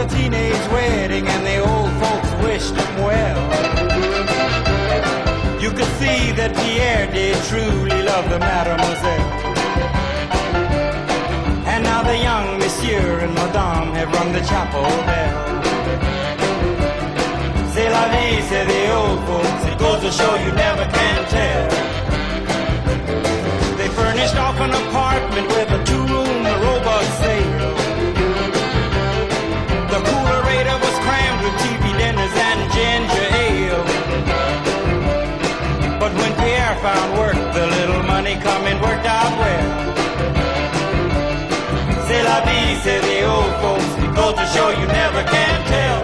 teenage wedding and the old folks wished him well. You could see that Pierre did truly love the mademoiselle. And now the young monsieur and madame have rung the chapel bell. C'est la vie, say the old folks, it goes to show you never can tell. They furnished off an apartment with a two-room robot sale. The coolerator was crammed with TV dinners and ginger ale. But when Pierre found work, the little money coming worked out well. C'est la vie, say the old folks, it goes to show you never can tell.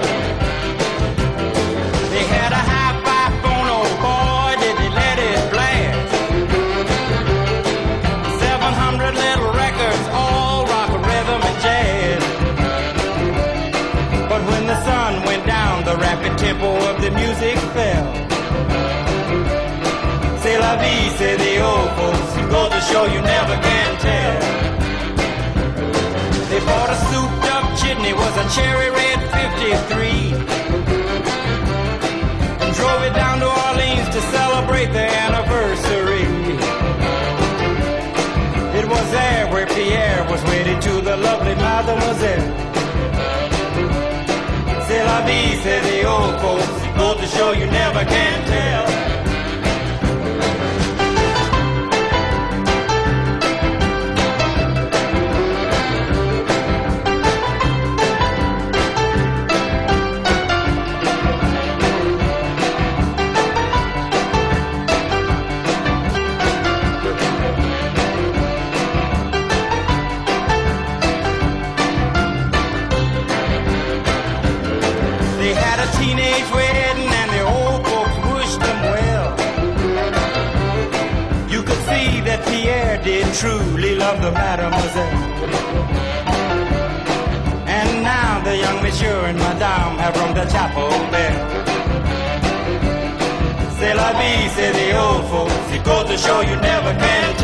They had a hi-fi phone, oh boy, did they let it blast. 700 little records, all rock, rhythm, and jazz. But when the sun went down, the rapid tempo of the music fell. C'est la vie, say the old folks, it goes to show you never can tell. They bought a souped-up chitney, was a cherry red 53, and drove it down to Orleans to celebrate their anniversary. It was there where Pierre was wedded to the lovely mademoiselle. C'est la vie, say the old folks, it goes to show you never can tell. They had a teenage wedding and the old folks wished them well. You could see that Pierre did truly love the mademoiselle. And now the young monsieur and madame have rung the chapel bell. C'est la vie, say the old folks, it goes to show you never can tell.